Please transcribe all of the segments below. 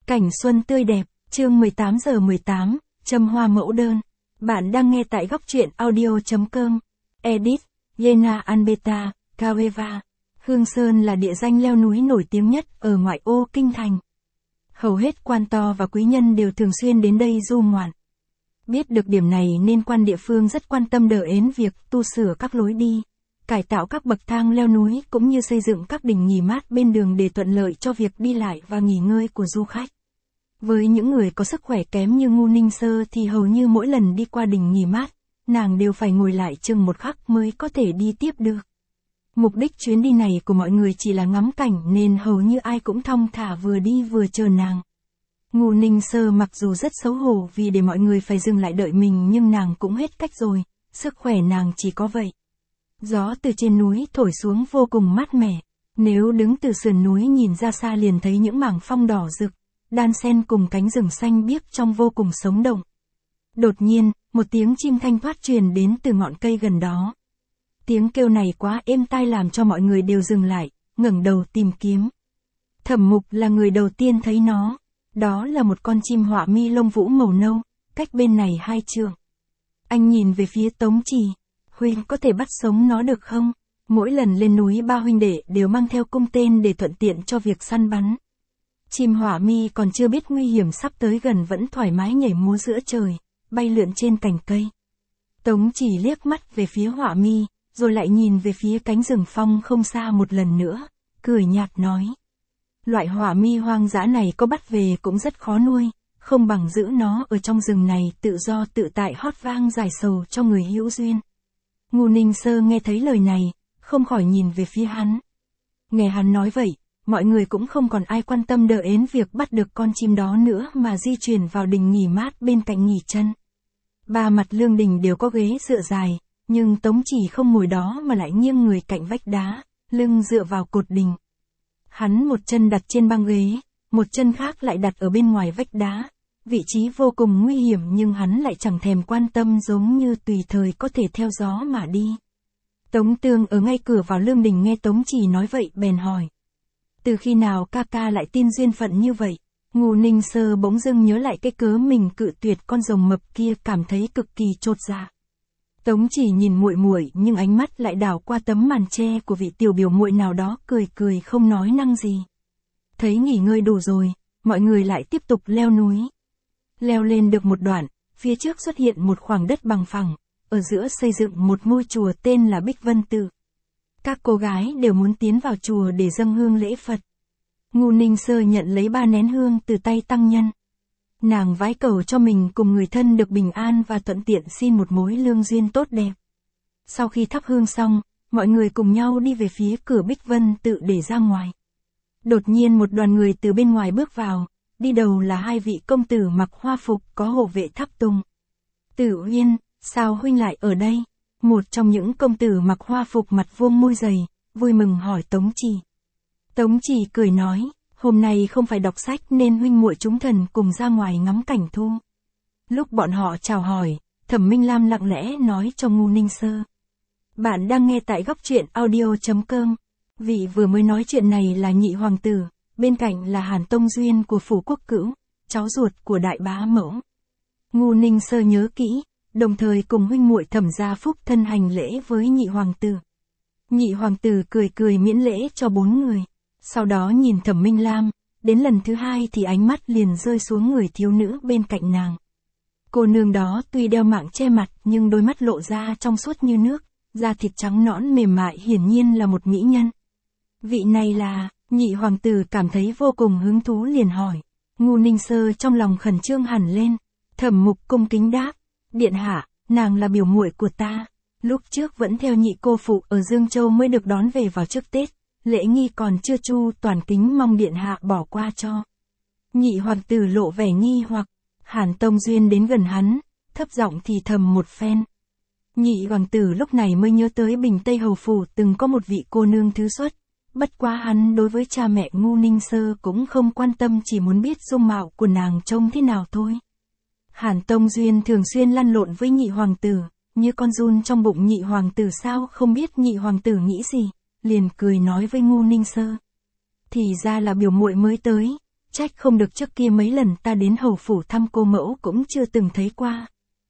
Cảnh xuân tươi đẹp, chương 18:18, châm hoa mẫu đơn. Bạn đang nghe tại góc truyện audio.com. Edit, Yena Albeta, Caveva. Hương Sơn là địa danh leo núi nổi tiếng nhất ở ngoại ô kinh thành. Hầu hết quan to và quý nhân đều thường xuyên đến đây du ngoạn. Biết được điểm này nên quan địa phương rất quan tâm đến việc tu sửa các lối đi, cải tạo các bậc thang leo núi cũng như xây dựng các đình nghỉ mát bên đường để thuận lợi cho việc đi lại và nghỉ ngơi của du khách. Với những người có sức khỏe kém như Ngu Ninh Sơ thì hầu như mỗi lần đi qua đình nghỉ mát, nàng đều phải ngồi lại chừng một khắc mới có thể đi tiếp được. Mục đích chuyến đi này của mọi người chỉ là ngắm cảnh nên hầu như ai cũng thong thả vừa đi vừa chờ nàng. Ngu Ninh Sơ mặc dù rất xấu hổ vì để mọi người phải dừng lại đợi mình nhưng nàng cũng hết cách rồi, sức khỏe nàng chỉ có vậy. Gió từ trên núi thổi xuống vô cùng mát mẻ, nếu đứng từ sườn núi nhìn ra xa liền thấy những mảng phong đỏ rực, đan xen cùng cánh rừng xanh biếc trông vô cùng sống động. Đột nhiên, một tiếng chim thanh thoát truyền đến từ ngọn cây gần đó. Tiếng kêu này quá êm tai làm cho mọi người đều dừng lại, ngẩng đầu tìm kiếm. Thẩm Mục là người đầu tiên thấy nó. Đó là một con chim họa mi lông vũ màu nâu, cách bên này 2 trượng. Anh nhìn về phía Tống Trì, huynh có thể bắt sống nó được không? Mỗi lần lên núi ba huynh đệ đều mang theo cung tên để thuận tiện cho việc săn bắn. Chim họa mi còn chưa biết nguy hiểm sắp tới gần vẫn thoải mái nhảy múa giữa trời, bay lượn trên cành cây. Tống Trì liếc mắt về phía họa mi, rồi lại nhìn về phía cánh rừng phong không xa một lần nữa, cười nhạt nói. Loại họa mi hoang dã này có bắt về cũng rất khó nuôi, không bằng giữ nó ở trong rừng này tự do tự tại hót vang giải sầu cho người hữu duyên. Ngu Ninh Sơ nghe thấy lời này, không khỏi nhìn về phía hắn. Nghe hắn nói vậy, mọi người cũng không còn ai quan tâm đến việc bắt được con chim đó nữa mà di chuyển vào đình nghỉ mát bên cạnh nghỉ chân. Ba mặt lương đình đều có ghế dựa dài, nhưng Tống Chỉ không ngồi đó mà lại nghiêng người cạnh vách đá, lưng dựa vào cột đình. Hắn một chân đặt trên băng ghế, một chân khác lại đặt ở bên ngoài vách đá, vị trí vô cùng nguy hiểm nhưng hắn lại chẳng thèm quan tâm giống như tùy thời có thể theo gió mà đi. Tống Tương ở ngay cửa vào lương đình nghe Tống Chỉ nói vậy bèn hỏi. Từ khi nào ca ca lại tin duyên phận như vậy? Ngu Ninh Sơ bỗng dưng nhớ lại cái cớ mình cự tuyệt con rồng mập kia cảm thấy cực kỳ chột dạ. Tống Chỉ nhìn muội muội nhưng ánh mắt lại đảo qua tấm màn che của vị tiểu biểu muội nào đó cười cười không nói năng gì. Thấy nghỉ ngơi đủ rồi, mọi người lại tiếp tục leo núi. Leo lên được một đoạn, phía trước xuất hiện một khoảng đất bằng phẳng, ở giữa xây dựng một ngôi chùa tên là Bích Vân Tự. Các cô gái đều muốn tiến vào chùa để dâng hương lễ Phật. Ngu Ninh Sơ nhận lấy 3 nén hương từ tay tăng nhân. Nàng vái cầu cho mình cùng người thân được bình an và thuận tiện xin một mối lương duyên tốt đẹp. Sau khi thắp hương xong, mọi người cùng nhau đi về phía cửa Bích Vân Tự để ra ngoài. Đột nhiên một đoàn người từ bên ngoài bước vào, đi đầu là 2 vị công tử mặc hoa phục có hộ vệ thắp tùng. Tử Uyên, sao huynh lại ở đây? Một trong những công tử mặc hoa phục mặt vuông môi dày, vui mừng hỏi Tống Chỉ. Tống Chỉ cười nói. Hôm nay không phải đọc sách nên huynh muội chúng thần cùng ra ngoài ngắm cảnh thu. Lúc bọn họ chào hỏi, Thẩm Minh Lam lặng lẽ nói cho Ngu Ninh Sơ. Bạn đang nghe tại góc truyện audio.com. Vị vừa mới nói chuyện này là nhị hoàng tử, bên cạnh là Hàn Tông Duyên của Phủ Quốc Cữu, cháu ruột của đại bá mẫu. Ngu Ninh Sơ nhớ kỹ, đồng thời cùng huynh muội Thẩm gia phúc thân hành lễ với nhị hoàng tử. Nhị hoàng tử cười cười miễn lễ cho 4 người. Sau đó nhìn Thẩm Minh Lam, đến lần thứ 2 thì ánh mắt liền rơi xuống người thiếu nữ bên cạnh nàng. Cô nương đó tuy đeo mạng che mặt nhưng đôi mắt lộ ra trong suốt như nước, da thịt trắng nõn mềm mại hiển nhiên là một mỹ nhân. Vị này là, nhị hoàng tử cảm thấy vô cùng hứng thú liền hỏi. Ngu Ninh Sơ trong lòng khẩn trương hẳn lên. Thẩm Mục cung kính đáp, điện hạ, nàng là biểu muội của ta. Lúc trước vẫn theo nhị cô phụ ở Dương Châu mới được đón về vào trước Tết. Lễ nghi còn chưa chu toàn kính mong điện hạ bỏ qua cho. Nhị hoàng tử lộ vẻ nghi hoặc, Hàn Tông Duyên đến gần hắn, thấp giọng thì thầm một phen. Nhị hoàng tử lúc này mới nhớ tới Bình Tây Hầu Phủ từng có một vị cô nương thứ xuất, bất quá hắn đối với cha mẹ Ngu Ninh Sơ cũng không quan tâm chỉ muốn biết dung mạo của nàng trông thế nào thôi. Hàn Tông Duyên thường xuyên lăn lộn với nhị hoàng tử, như con giun trong bụng nhị hoàng tử sao không biết nhị hoàng tử nghĩ gì. Liền cười nói với Ngu Ninh Sơ. Thì ra là biểu muội mới tới, trách không được trước kia mấy lần ta đến hầu phủ thăm cô mẫu cũng chưa từng thấy qua.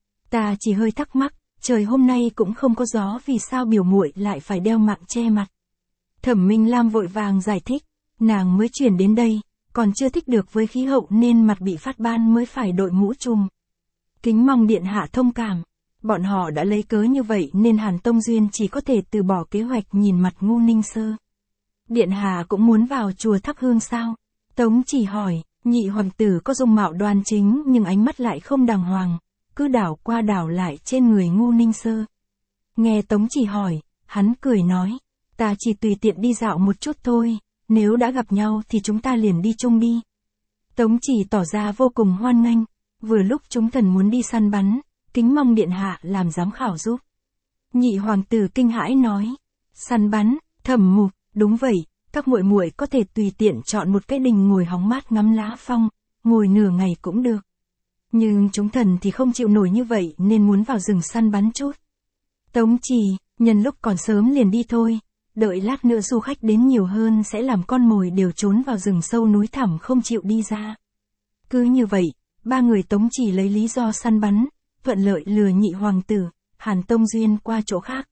Ta chỉ hơi thắc mắc, trời hôm nay cũng không có gió vì sao biểu muội lại phải đeo mạng che mặt. Thẩm Minh Lam vội vàng giải thích, nàng mới chuyển đến đây, còn chưa thích được với khí hậu nên mặt bị phát ban mới phải đội mũ trùm. Kính mong điện hạ thông cảm. Bọn họ đã lấy cớ như vậy nên Hàn Tông Duyên chỉ có thể từ bỏ kế hoạch nhìn mặt Ngu Ninh Sơ. Điện hạ cũng muốn vào chùa thắp hương sao? Tống Chỉ hỏi, nhị hoàng tử có dung mạo đoan chính nhưng ánh mắt lại không đàng hoàng, cứ đảo qua đảo lại trên người Ngu Ninh Sơ. Nghe Tống Chỉ hỏi, hắn cười nói, ta chỉ tùy tiện đi dạo một chút thôi, nếu đã gặp nhau thì chúng ta liền đi chung đi. Tống Chỉ tỏ ra vô cùng hoan nghênh, vừa lúc chúng thần muốn đi săn bắn, kính mong điện hạ làm giám khảo giúp. Nhị hoàng tử kinh hãi nói, săn bắn, Thẩm Mục, đúng vậy, các muội muội có thể tùy tiện chọn một cái đình ngồi hóng mát ngắm lá phong, ngồi nửa ngày cũng được. Nhưng chúng thần thì không chịu nổi như vậy nên muốn vào rừng săn bắn chút. Tống Chỉ, nhân lúc còn sớm liền đi thôi, đợi lát nữa du khách đến nhiều hơn sẽ làm con mồi đều trốn vào rừng sâu núi thẳm không chịu đi ra. Cứ như vậy, ba người Tống Chỉ lấy lý do săn bắn, thuận lợi lừa nhị hoàng tử, Hàn Tông Duyên qua chỗ khác.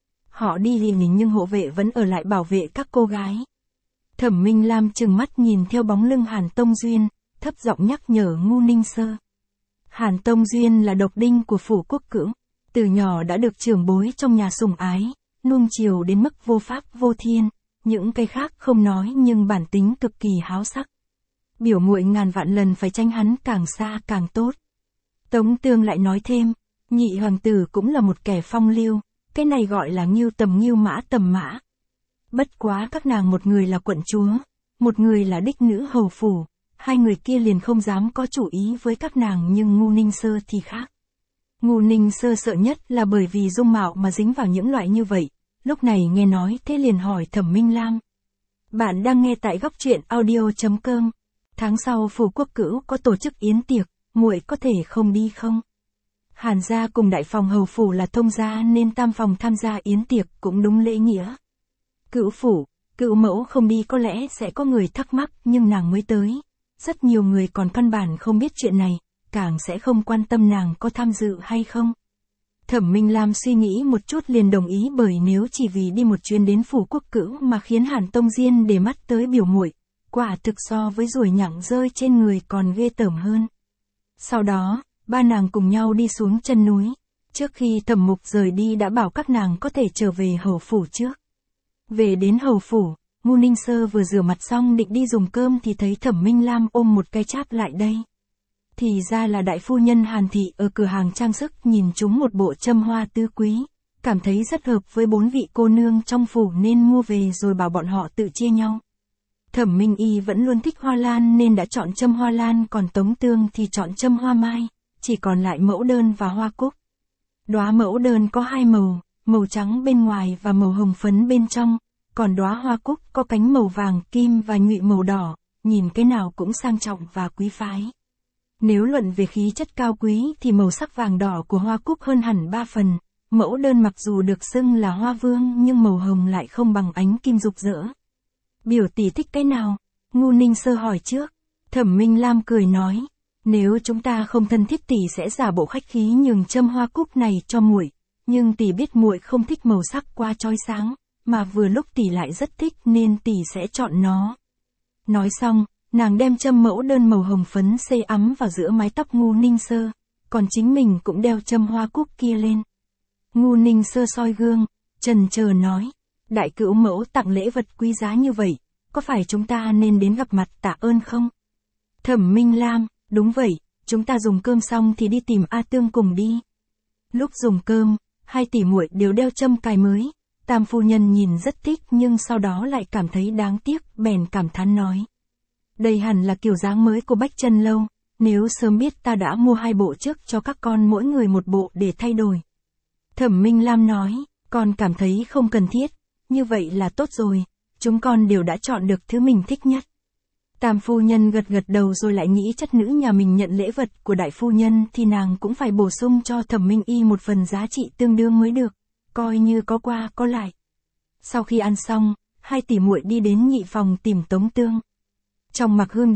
Họ đi liền nhưng hộ vệ vẫn ở lại bảo vệ các cô gái. Thẩm Minh Lam trừng mắt nhìn theo bóng lưng Hàn Tông Duyên, thấp giọng nhắc nhở Ngu Ninh Sơ. Hàn Tông Duyên là độc đinh của phủ Quốc Cửu, từ nhỏ đã được trưởng bối trong nhà sủng ái, nuông chiều đến mức vô pháp vô thiên, những cái khác không nói nhưng bản tính cực kỳ háo sắc. Biểu muội ngàn vạn lần phải tránh hắn càng xa càng tốt. Tống Tương lại nói thêm, nhị hoàng tử cũng là một kẻ phong lưu, cái này gọi là ngưu mã tầm mã. Bất quá các nàng một người là quận chúa, một người là đích nữ hầu phủ, hai người kia liền không dám có chủ ý với các nàng nhưng Ngu Ninh Sơ thì khác. Ngu Ninh Sơ sợ nhất là bởi vì dung mạo mà dính vào những loại như vậy, lúc này nghe nói thế liền hỏi Thẩm Minh Lam. Bạn đang nghe tại góc truyện audio.com. Tháng sau phủ Quốc Cửu có tổ chức yến tiệc, muội có thể không đi không? Hàn gia cùng đại phòng hầu phủ là thông gia nên tam phòng tham gia yến tiệc cũng đúng lễ nghĩa. Cửu phủ, Cửu mẫu không đi có lẽ sẽ có người thắc mắc nhưng nàng mới tới. Rất nhiều người còn căn bản không biết chuyện này, càng sẽ không quan tâm nàng có tham dự hay không. Thẩm Minh Lam suy nghĩ một chút liền đồng ý bởi nếu chỉ vì đi một chuyến đến phủ Quốc Cửu mà khiến Hàn Tông Diên để mắt tới biểu muội, quả thực so với ruồi nhặng rơi trên người còn ghê tởm hơn. Sau đó, ba nàng cùng nhau đi xuống chân núi. Trước khi Thẩm Mục rời đi đã bảo các nàng có thể trở về hầu phủ trước. Về đến hầu phủ, Ngu Ninh Sơ vừa rửa mặt xong định đi dùng cơm thì thấy Thẩm Minh Lam ôm một cái cháp lại đây. Thì ra là đại phu nhân Hàn Thị ở cửa hàng trang sức nhìn chúng một bộ châm hoa tứ quý, cảm thấy rất hợp với 4 vị cô nương trong phủ nên mua về rồi bảo bọn họ tự chia nhau. Thẩm Minh Y vẫn luôn thích hoa lan nên đã chọn châm hoa lan, còn Tống Tương thì chọn châm hoa mai, chỉ còn lại mẫu đơn và hoa cúc. Đóa mẫu đơn có hai màu, màu trắng bên ngoài và màu hồng phấn bên trong, còn đóa hoa cúc có cánh màu vàng kim và nhụy màu đỏ, nhìn cái nào cũng sang trọng và quý phái. Nếu luận về khí chất cao quý thì màu sắc vàng đỏ của hoa cúc hơn hẳn 3 phần, mẫu đơn mặc dù được xưng là hoa vương nhưng màu hồng lại không bằng ánh kim rực rỡ. Biểu tỷ thích cái nào? Ngu Ninh Sơ hỏi trước. Thẩm Minh Lam cười nói, nếu chúng ta không thân thiết tỷ sẽ giả bộ khách khí nhường châm hoa cúc này cho muội, nhưng tỷ biết muội không thích màu sắc quá chói sáng, mà vừa lúc tỷ lại rất thích nên tỷ sẽ chọn nó. Nói xong, nàng đem châm mẫu đơn màu hồng phấn xây ấm vào giữa mái tóc Ngu Ninh Sơ, còn chính mình cũng đeo châm hoa cúc kia lên. Ngu Ninh Sơ soi gương, chần chờ nói, đại cữu mẫu tặng lễ vật quý giá như vậy, có phải chúng ta nên đến gặp mặt tạ ơn không? Thẩm Minh Lam, đúng vậy, chúng ta dùng cơm xong thì đi tìm A Tương cùng đi. Lúc dùng cơm, hai tỷ muội đều đeo châm cài mới, tam phu nhân nhìn rất thích nhưng sau đó lại cảm thấy đáng tiếc, bèn cảm thán nói. Đây hẳn là kiểu dáng mới của Bách Chân Lâu, nếu sớm biết ta đã mua 2 bộ trước cho các con mỗi người một bộ để thay đổi. Thẩm Minh Lam nói, con cảm thấy không cần thiết, như vậy là tốt rồi, chúng con đều đã chọn được thứ mình thích nhất. Tam phu nhân gật gật đầu rồi lại nghĩ chất nữ nhà mình nhận lễ vật của đại phu nhân thì nàng cũng phải bổ sung cho Thẩm Minh Y một phần giá trị tương đương mới được, coi như có qua có lại. Sau khi ăn xong, hai tỷ muội đi đến nhị phòng tìm Tống Tương. Trong Mặc Hương Đường,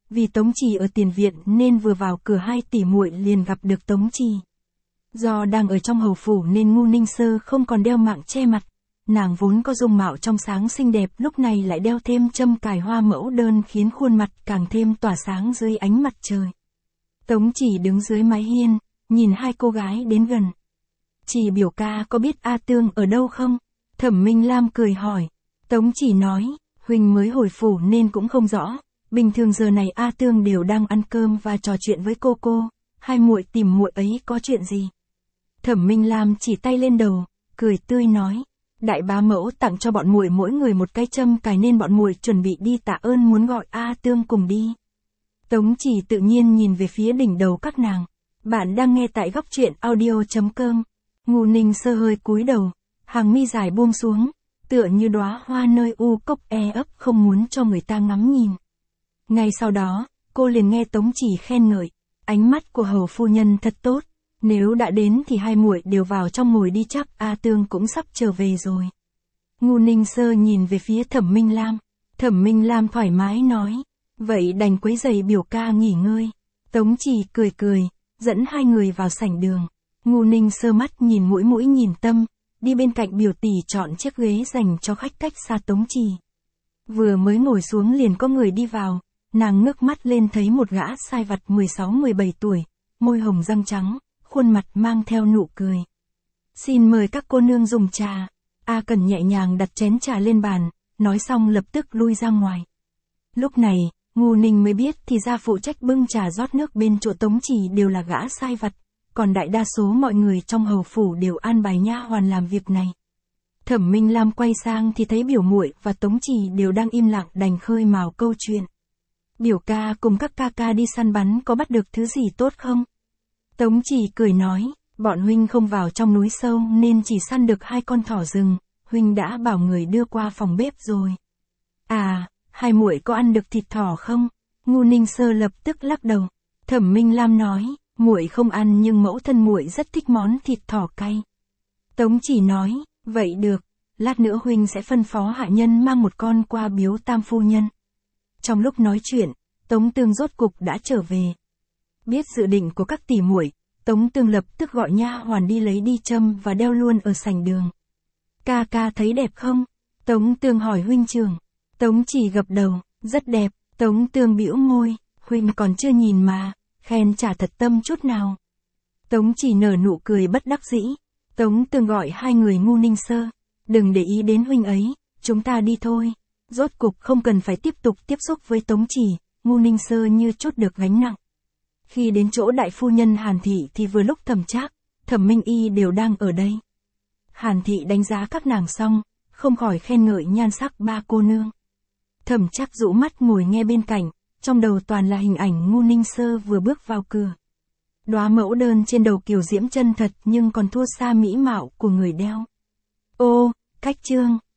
vì Tống Trì ở tiền viện nên vừa vào cửa hai tỷ muội liền gặp được Tống Trì. Do đang ở trong hầu phủ nên Ngu Ninh Sơ không còn đeo mạng che mặt, nàng vốn có dung mạo trong sáng xinh đẹp lúc này lại đeo thêm châm cài hoa mẫu đơn khiến khuôn mặt càng thêm tỏa sáng dưới ánh mặt trời. Tống Trì đứng dưới mái hiên, nhìn hai cô gái đến gần. Trì biểu ca có biết A Tương ở đâu không? Thẩm Minh Lam cười hỏi. Tống Trì nói, huynh mới hồi phủ nên cũng không rõ, bình thường giờ này A Tương đều đang ăn cơm và trò chuyện với cô, hai muội tìm muội ấy có chuyện gì? Thẩm Minh Lam chỉ tay lên đầu, cười tươi nói, đại bá mẫu tặng cho bọn muội mỗi người một cái châm cài nên bọn muội chuẩn bị đi tạ ơn muốn gọi A Tương cùng đi. Tống Trì tự nhiên nhìn về phía đỉnh đầu các nàng. Bạn đang nghe tại góc truyện audio.com. Ngu Ninh Sơ hơi cúi đầu, hàng mi dài buông xuống, tựa như đóa hoa nơi u cốc ấp không muốn cho người ta ngắm nhìn. Ngay sau đó, cô liền nghe Tống Trì khen ngợi, ánh mắt của hầu phu nhân thật tốt, nếu đã đến thì hai muội đều vào trong ngồi đi chắc A Tương cũng sắp trở về rồi. Ngu Ninh Sơ nhìn về phía Thẩm Minh Lam, Thẩm Minh Lam thoải mái nói, vậy đành quấy giày biểu ca nghỉ ngơi. Tống Trì cười, dẫn hai người vào sảnh đường. Ngu Ninh Sơ mắt nhìn mũi nhìn tâm, đi bên cạnh biểu tỷ chọn chiếc ghế dành cho khách cách xa Tống Trì. Vừa mới ngồi xuống liền có người đi vào, nàng ngước mắt lên thấy một gã sai vặt 16-17 tuổi, môi hồng răng trắng, khuôn mặt mang theo nụ cười. Xin mời các cô nương dùng trà. A Cẩn nhẹ nhàng đặt chén trà lên bàn, nói xong lập tức lui ra ngoài. Lúc này, Ngu Ninh mới biết thì ra phụ trách bưng trà rót nước bên chỗ Tống Trì đều là gã sai vặt, còn đại đa số mọi người trong hầu phủ đều an bài nha hoàn làm việc này. Thẩm Minh Lam quay sang thì thấy biểu muội và Tống Trì đều đang im lặng đành khơi mào câu chuyện. Biểu ca cùng các ca ca đi săn bắn có bắt được thứ gì tốt không? Tống Trì cười nói, bọn huynh không vào trong núi sâu nên chỉ săn được 2 con thỏ rừng, huynh đã bảo người đưa qua phòng bếp rồi. À, hai muội có ăn được thịt thỏ không? Ngu Ninh Sơ lập tức lắc đầu. Thẩm Minh Lam nói, muội không ăn nhưng mẫu thân muội rất thích món thịt thỏ cay. Tống Trì nói, vậy được, lát nữa huynh sẽ phân phó hạ nhân mang một con qua biếu tam phu nhân. Trong lúc nói chuyện, Tống Tương rốt cục đã trở về. Biết dự định của các tỷ muội, Tống Tương lập tức gọi nha hoàn đi lấy đi châm và đeo luôn ở sảnh đường. Ca ca thấy đẹp không? Tống Tương hỏi huynh trưởng. Tống Trì gật đầu, rất đẹp. Tống Tương bĩu môi, huynh còn chưa nhìn mà, khen chả thật tâm chút nào. Tống Trì nở nụ cười bất đắc dĩ. Tống Tương gọi hai người Ngu Ninh Sơ, đừng để ý đến huynh ấy, chúng ta đi thôi. Rốt cục không cần phải tiếp tục tiếp xúc với Tống Trì, Ngu Ninh Sơ như trút được gánh nặng. Khi đến chỗ đại phu nhân Hàn Thị thì vừa lúc Thẩm Trác, Thẩm Minh Y đều đang ở đây. Hàn Thị đánh giá các nàng xong, không khỏi khen ngợi nhan sắc ba cô nương. Thẩm Trác rũ mắt ngồi nghe bên cạnh, trong đầu toàn là hình ảnh Ngu Ninh Sơ vừa bước vào cửa. Đóa mẫu đơn trên đầu kiều diễm chân thật nhưng còn thua xa mỹ mạo của người đeo. Ô, cách chương.